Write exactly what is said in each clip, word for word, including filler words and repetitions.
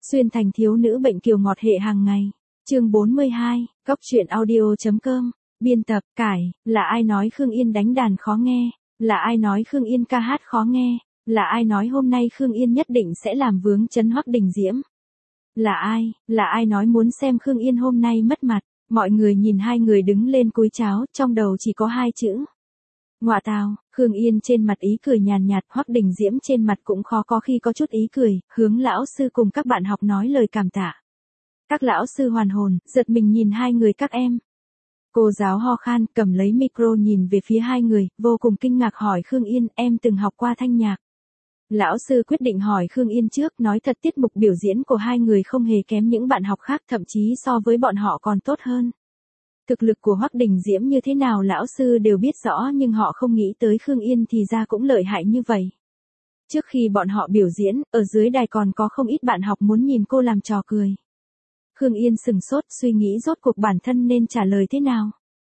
Xuyên thành thiếu nữ bệnh kiều ngọt hệ hàng ngày. Chương bốn mươi hai, Cóc truyện audio.com. Biên tập, cải, là ai nói Khương Yên đánh đàn khó nghe, là ai nói Khương Yên ca hát khó nghe, là ai nói hôm nay Khương Yên nhất định sẽ làm vướng chân Hoắc Đình Diễm. Là ai, là ai nói muốn xem Khương Yên hôm nay mất mặt. Mọi người nhìn hai người đứng lên cúi cháo, trong đầu chỉ có hai chữ. Ngoạ tào. Khương Yên trên mặt ý cười nhàn nhạt, Hoắc Đình Diễm trên mặt cũng khó có khi có chút ý cười, hướng lão sư cùng các bạn học nói lời cảm tạ. Các lão sư hoàn hồn, giật mình nhìn hai người các em. Cô giáo ho khan, cầm lấy micro nhìn về phía hai người, vô cùng kinh ngạc hỏi Khương Yên, em từng học qua thanh nhạc. Lão sư quyết định hỏi Khương Yên trước, nói thật tiết mục biểu diễn của hai người không hề kém những bạn học khác, thậm chí so với bọn họ còn tốt hơn. Thực lực của Hoắc Đình Diễm như thế nào lão sư đều biết rõ, nhưng họ không nghĩ tới Khương Yên thì ra cũng lợi hại như vậy. Trước khi bọn họ biểu diễn, ở dưới đài còn có không ít bạn học muốn nhìn cô làm trò cười. Khương Yên sừng sốt, suy nghĩ rốt cuộc bản thân nên trả lời thế nào.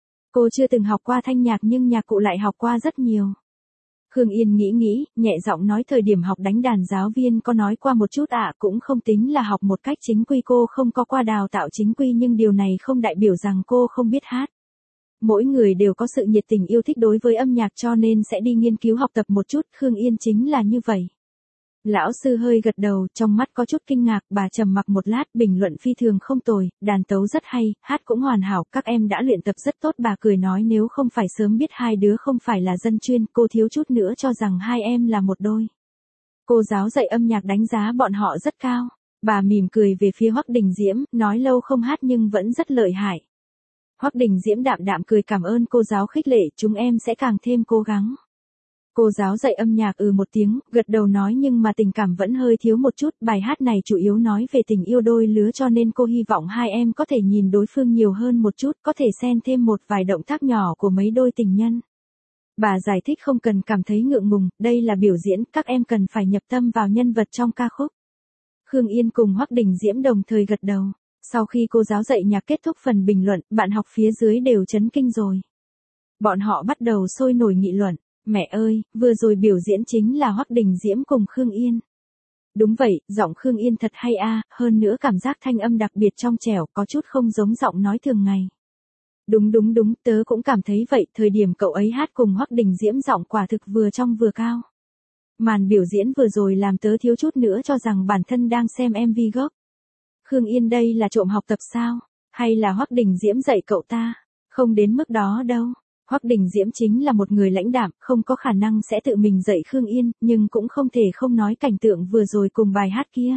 Cô chưa từng học qua thanh nhạc nhưng nhạc cụ lại học qua rất nhiều. Khương Yên nghĩ nghĩ, nhẹ giọng nói thời điểm học đánh đàn giáo viên có nói qua một chút ạ, cũng không tính là học một cách chính quy, cô không có qua đào tạo chính quy, nhưng điều này không đại biểu rằng cô không biết hát. Mỗi người đều có sự nhiệt tình yêu thích đối với âm nhạc cho nên sẽ đi nghiên cứu học tập một chút, Khương Yên chính là như vậy. Lão sư hơi gật đầu, trong mắt có chút kinh ngạc, bà trầm mặc một lát, bình luận phi thường không tồi, đàn tấu rất hay, hát cũng hoàn hảo, các em đã luyện tập rất tốt. Bà cười nói nếu không phải sớm biết hai đứa không phải là dân chuyên, cô thiếu chút nữa cho rằng hai em là một đôi. Cô giáo dạy âm nhạc đánh giá bọn họ rất cao. Bà mỉm cười về phía Hoắc Đình Diễm, nói lâu không hát nhưng vẫn rất lợi hại. Hoắc Đình Diễm đạm đạm cười cảm ơn cô giáo khích lệ, chúng em sẽ càng thêm cố gắng. Cô giáo dạy âm nhạc ừ một tiếng, gật đầu nói nhưng mà tình cảm vẫn hơi thiếu một chút, bài hát này chủ yếu nói về tình yêu đôi lứa cho nên cô hy vọng hai em có thể nhìn đối phương nhiều hơn một chút, có thể xen thêm một vài động tác nhỏ của mấy đôi tình nhân. Bà giải thích không cần cảm thấy ngượng ngùng, đây là biểu diễn, các em cần phải nhập tâm vào nhân vật trong ca khúc. Khương Yên cùng Hoắc Đình Diễm đồng thời gật đầu. Sau khi cô giáo dạy nhạc kết thúc phần bình luận, bạn học phía dưới đều chấn kinh rồi. Bọn họ bắt đầu sôi nổi nghị luận. Mẹ ơi, vừa rồi biểu diễn chính là Hoắc Đình Diễm cùng Khương Yên. Đúng vậy, giọng Khương Yên thật hay a, hơn nữa cảm giác thanh âm đặc biệt trong trẻo, có chút không giống giọng nói thường ngày. Đúng đúng đúng, tớ cũng cảm thấy vậy, thời điểm cậu ấy hát cùng Hoắc Đình Diễm giọng quả thực vừa trong vừa cao. Màn biểu diễn vừa rồi làm tớ thiếu chút nữa cho rằng bản thân đang xem em vê gốc. Khương Yên đây là trộm học tập sao? Hay là Hoắc Đình Diễm dạy cậu ta? Không đến mức đó đâu. Hoắc Đình Diễm chính là một người lãnh đạm, không có khả năng sẽ tự mình dạy Khương Yên, nhưng cũng không thể không nói cảnh tượng vừa rồi cùng bài hát kia.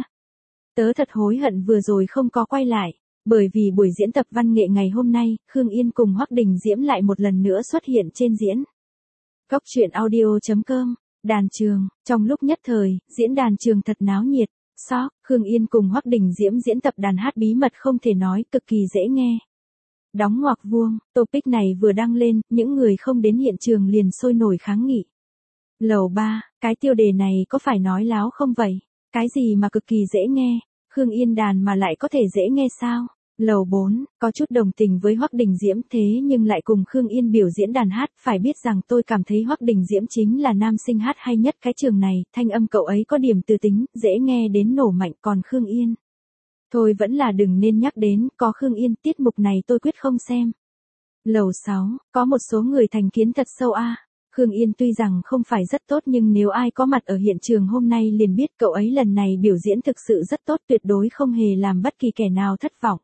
Tớ thật hối hận vừa rồi không có quay lại, bởi vì buổi diễn tập văn nghệ ngày hôm nay, Khương Yên cùng Hoắc Đình Diễm lại một lần nữa xuất hiện trên diễn. Cóc truyện audio.com, đàn trường, trong lúc nhất thời, diễn đàn trường thật náo nhiệt, sóc, Khương Yên cùng Hoắc Đình Diễm diễn tập đàn hát bí mật không thể nói, cực kỳ dễ nghe. Đóng ngoặc vuông, topic này vừa đăng lên, những người không đến hiện trường liền sôi nổi kháng nghị. Lầu ba, cái tiêu đề này có phải nói láo không vậy? Cái gì mà cực kỳ dễ nghe? Khương Yên đàn mà lại có thể dễ nghe sao? Lầu bốn, có chút đồng tình với Hoắc Đình Diễm thế nhưng lại cùng Khương Yên biểu diễn đàn hát, phải biết rằng tôi cảm thấy Hoắc Đình Diễm chính là nam sinh hát hay nhất cái trường này, thanh âm cậu ấy có điểm từ tính, dễ nghe đến nổ mạnh, còn Khương Yên. Thôi vẫn là đừng nên nhắc đến, có Khương Yên, tiết mục này tôi quyết không xem. Lầu sáu, có một số người thành kiến thật sâu a. Khương Yên tuy rằng không phải rất tốt nhưng nếu ai có mặt ở hiện trường hôm nay liền biết cậu ấy lần này biểu diễn thực sự rất tốt, tuyệt đối không hề làm bất kỳ kẻ nào thất vọng.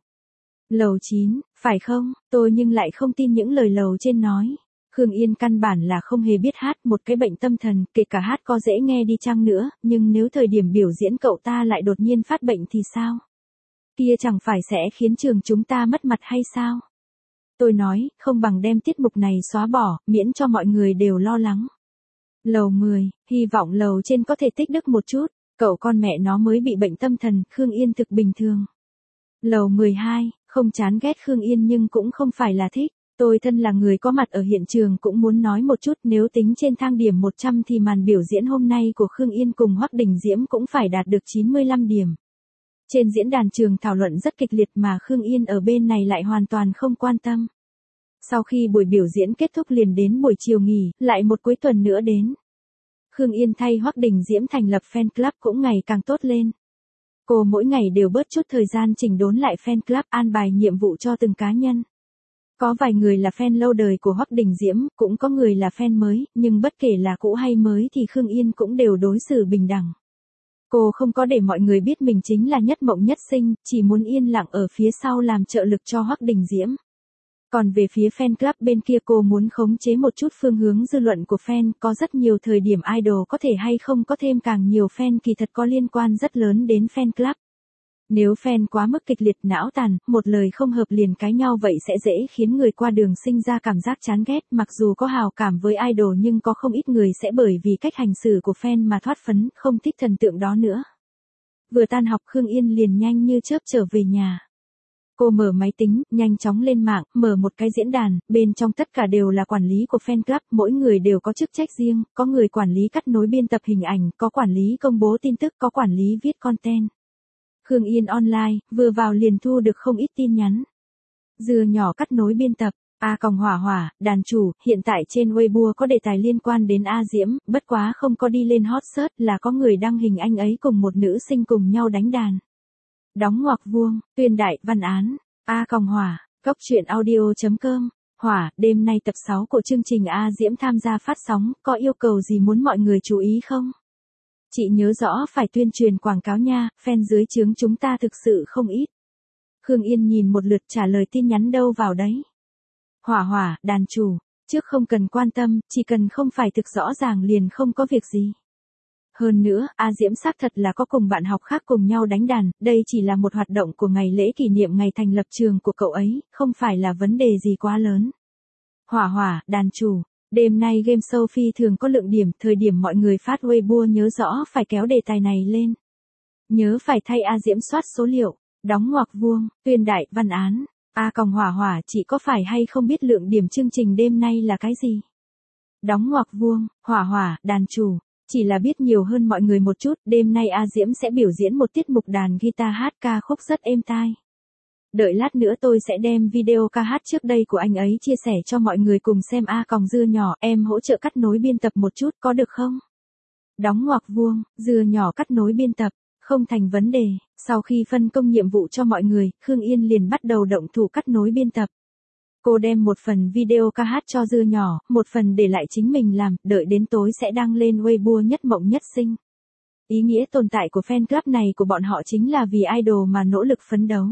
Lầu chín, phải không, tôi nhưng lại không tin những lời lầu trên nói. Khương Yên căn bản là không hề biết hát, một cái bệnh tâm thần, kể cả hát có dễ nghe đi chăng nữa, nhưng nếu thời điểm biểu diễn cậu ta lại đột nhiên phát bệnh thì sao? Kia chẳng phải sẽ khiến trường chúng ta mất mặt hay sao? Tôi nói, không bằng đem tiết mục này xóa bỏ, miễn cho mọi người đều lo lắng. Lầu mười, hy vọng lầu trên có thể tích đức một chút, cậu con mẹ nó mới bị bệnh tâm thần, Khương Yên thực bình thường. Lầu mười hai, không chán ghét Khương Yên nhưng cũng không phải là thích, tôi thân là người có mặt ở hiện trường cũng muốn nói một chút, nếu tính trên thang điểm một trăm thì màn biểu diễn hôm nay của Khương Yên cùng Hoắc Đình Diễm cũng phải đạt được chín mươi lăm điểm. Trên diễn đàn trường thảo luận rất kịch liệt mà Khương Yên ở bên này lại hoàn toàn không quan tâm. Sau khi buổi biểu diễn kết thúc liền đến buổi chiều nghỉ, lại một cuối tuần nữa đến. Khương Yên thay Hoắc Đình Diễm thành lập fan club cũng ngày càng tốt lên. Cô mỗi ngày đều bớt chút thời gian chỉnh đốn lại fan club, an bài nhiệm vụ cho từng cá nhân. Có vài người là fan lâu đời của Hoắc Đình Diễm, cũng có người là fan mới, nhưng bất kể là cũ hay mới thì Khương Yên cũng đều đối xử bình đẳng. Cô không có để mọi người biết mình chính là nhất mộng nhất sinh, chỉ muốn yên lặng ở phía sau làm trợ lực cho Hoắc Đình Diễm. Còn về phía fan club bên kia, cô muốn khống chế một chút phương hướng dư luận của fan, có rất nhiều thời điểm idol có thể hay không có thêm càng nhiều fan kỳ thật có liên quan rất lớn đến fan club. Nếu fan quá mức kịch liệt, não tàn, một lời không hợp liền cãi nhau vậy sẽ dễ khiến người qua đường sinh ra cảm giác chán ghét, mặc dù có hào cảm với idol nhưng có không ít người sẽ bởi vì cách hành xử của fan mà thoát phấn, không thích thần tượng đó nữa. Vừa tan học Khương Yên liền nhanh như chớp trở về nhà. Cô mở máy tính, nhanh chóng lên mạng, mở một cái diễn đàn, bên trong tất cả đều là quản lý của fan club, mỗi người đều có chức trách riêng, có người quản lý cắt nối biên tập hình ảnh, có quản lý công bố tin tức, có quản lý viết content. Khương Yên online, vừa vào liền thu được không ít tin nhắn. Dưa nhỏ cắt nối biên tập, A còng hỏa hỏa, đàn chủ, hiện tại trên Weibo có đề tài liên quan đến A Diễm, bất quá không có đi lên hot search, là có người đăng hình anh ấy cùng một nữ sinh cùng nhau đánh đàn. Đóng ngoặc vuông, tuyên đại, văn án, A còng hỏa, cốc truyện audio chấm com, hỏa, đêm nay tập sáu của chương trình A Diễm tham gia phát sóng, có yêu cầu gì muốn mọi người chú ý không? Chị nhớ rõ phải tuyên truyền quảng cáo nha, fan dưới trướng chúng ta thực sự không ít. Khương Yên nhìn một lượt trả lời tin nhắn đâu vào đấy. Hỏa hỏa, đàn chủ, trước không cần quan tâm, chỉ cần không phải thực rõ ràng liền không có việc gì. Hơn nữa, A Diễm xác thật là có cùng bạn học khác cùng nhau đánh đàn, đây chỉ là một hoạt động của ngày lễ kỷ niệm ngày thành lập trường của cậu ấy, không phải là vấn đề gì quá lớn. Hỏa hỏa, đàn chủ, đêm nay game show phi thường có lượng điểm, thời điểm mọi người phát Weibo nhớ rõ phải kéo đề tài này lên. Nhớ phải thay A Diễm soát số liệu, đóng ngoặc vuông, tuyên đại, văn án, A còng hỏa hỏa, chị có phải hay không biết lượng điểm chương trình đêm nay là cái gì? Đóng ngoặc vuông, hỏa hỏa, đàn chủ. Chỉ là biết nhiều hơn mọi người một chút, đêm nay A Diễm sẽ biểu diễn một tiết mục đàn guitar hát ca khúc rất êm tai. Đợi lát nữa tôi sẽ đem video ca hát trước đây của anh ấy chia sẻ cho mọi người cùng xem. A còng dưa nhỏ, em hỗ trợ cắt nối biên tập một chút có được không? Đóng ngoặc vuông, dưa nhỏ cắt nối biên tập, không thành vấn đề. Sau khi phân công nhiệm vụ cho mọi người, Khương Yên liền bắt đầu động thủ cắt nối biên tập. Cô đem một phần video ca hát cho dưa nhỏ, một phần để lại chính mình làm, đợi đến tối sẽ đăng lên Weibo nhất mộng nhất sinh. Ý nghĩa tồn tại của fan club này của bọn họ chính là vì idol mà nỗ lực phấn đấu.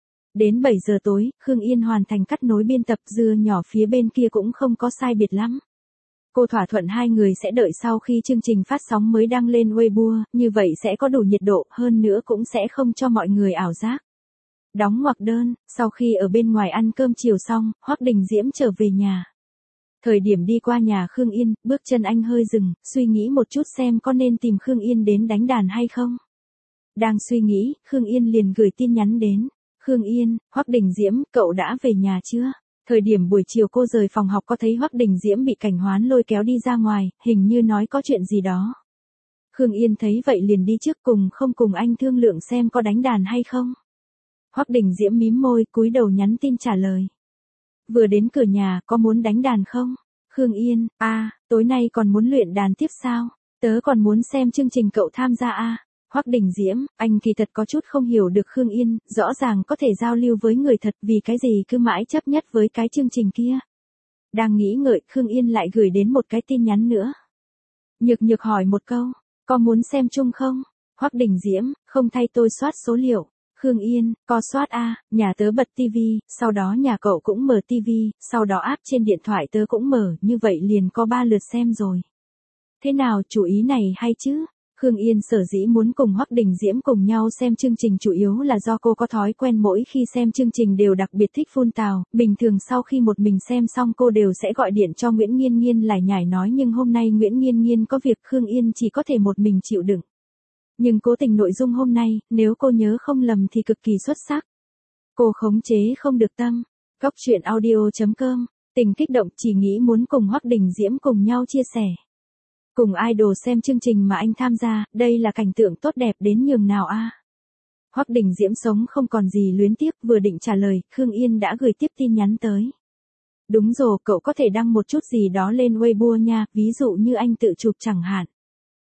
Đến bảy giờ tối, Khương Yên hoàn thành cắt nối biên tập, dưa nhỏ phía bên kia cũng không có sai biệt lắm. Cô thỏa thuận hai người sẽ đợi sau khi chương trình phát sóng mới đăng lên Weibo, như vậy sẽ có đủ nhiệt độ, hơn nữa cũng sẽ không cho mọi người ảo giác. Đóng ngoặc đơn, sau khi ở bên ngoài ăn cơm chiều xong, Hoắc Đình Diễm trở về nhà. Thời điểm đi qua nhà Khương Yên, bước chân anh hơi dừng, suy nghĩ một chút xem có nên tìm Khương Yên đến đánh đàn hay không. Đang suy nghĩ, Khương Yên liền gửi tin nhắn đến. Khương Yên, Hoắc Đình Diễm, cậu đã về nhà chưa? Thời điểm buổi chiều cô rời phòng học có thấy Hoắc Đình Diễm bị Cảnh Hoán lôi kéo đi ra ngoài, hình như nói có chuyện gì đó. Khương Yên thấy vậy liền đi trước, cùng không cùng anh thương lượng xem có đánh đàn hay không. Hoắc Đình Diễm mím môi, cúi đầu nhắn tin trả lời. Vừa đến cửa nhà, có muốn đánh đàn không? Khương Yên, a, à, tối nay còn muốn luyện đàn tiếp sao? Tớ còn muốn xem chương trình cậu tham gia a. À. Hoắc Đình Diễm, anh kỳ thật có chút không hiểu được Khương Yên, rõ ràng có thể giao lưu với người thật, vì cái gì cứ mãi chấp nhất với cái chương trình kia. Đang nghĩ ngợi, Khương Yên lại gửi đến một cái tin nhắn nữa. Nhược Nhược hỏi một câu, có muốn xem chung không? Hoắc Đình Diễm, không, thay tôi soát số liệu. Khương Yên, có soát a, nhà tớ bật tivi, sau đó nhà cậu cũng mở tivi, sau đó app trên điện thoại tớ cũng mở, như vậy liền có ba lượt xem rồi. Thế nào, chủ ý này hay chứ? Khương Yên sở dĩ muốn cùng Hoắc Đình Diễm cùng nhau xem chương trình chủ yếu là do cô có thói quen mỗi khi xem chương trình đều đặc biệt thích phun tào, bình thường sau khi một mình xem xong cô đều sẽ gọi điện cho Nguyễn Nghiên Nghiên lải nhải nói, nhưng hôm nay Nguyễn Nghiên Nghiên có việc, Khương Yên chỉ có thể một mình chịu đựng. Nhưng cố tình nội dung hôm nay, nếu cô nhớ không lầm thì cực kỳ xuất sắc. Cô khống chế không được tâm. Cốc truyện audio chấm com, tình kích động, chỉ nghĩ muốn cùng Hoắc Đình Diễm cùng nhau chia sẻ. Cùng idol xem chương trình mà anh tham gia, đây là cảnh tượng tốt đẹp đến nhường nào a. À? Hoắc Đình Diễm sống không còn gì luyến tiếc, vừa định trả lời, Khương Yên đã gửi tiếp tin nhắn tới. Đúng rồi, cậu có thể đăng một chút gì đó lên Weibo nha, ví dụ như anh tự chụp chẳng hạn.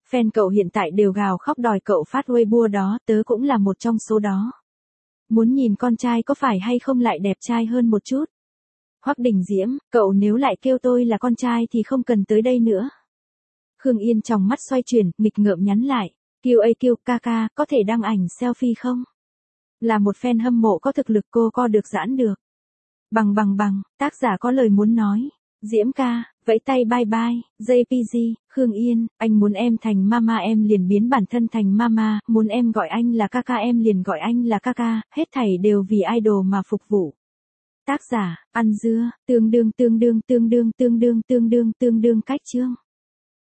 Fan cậu hiện tại đều gào khóc đòi cậu phát Weibo đó, tớ cũng là một trong số đó. Muốn nhìn con trai có phải hay không lại đẹp trai hơn một chút. Hoắc Đình Diễm, cậu nếu lại kêu tôi là con trai thì không cần tới đây nữa. Khương Yên trong mắt xoay chuyển, nghịch ngợm nhắn lại. Kiều ơi Kiều, ca ca, có thể đăng ảnh selfie không? Là một fan hâm mộ có thực lực cô co được giãn được. Bằng bằng bằng, tác giả có lời muốn nói. Diễm ca, vẫy tay bye bye, jay pê giê, Khương Yên, anh muốn em thành mama em liền biến bản thân thành mama, muốn em gọi anh là ca ca em liền gọi anh là ca ca, hết thảy đều vì idol mà phục vụ. Tác giả, ăn dưa, tương đương tương đương tương đương tương đương tương đương tương đương cách chương.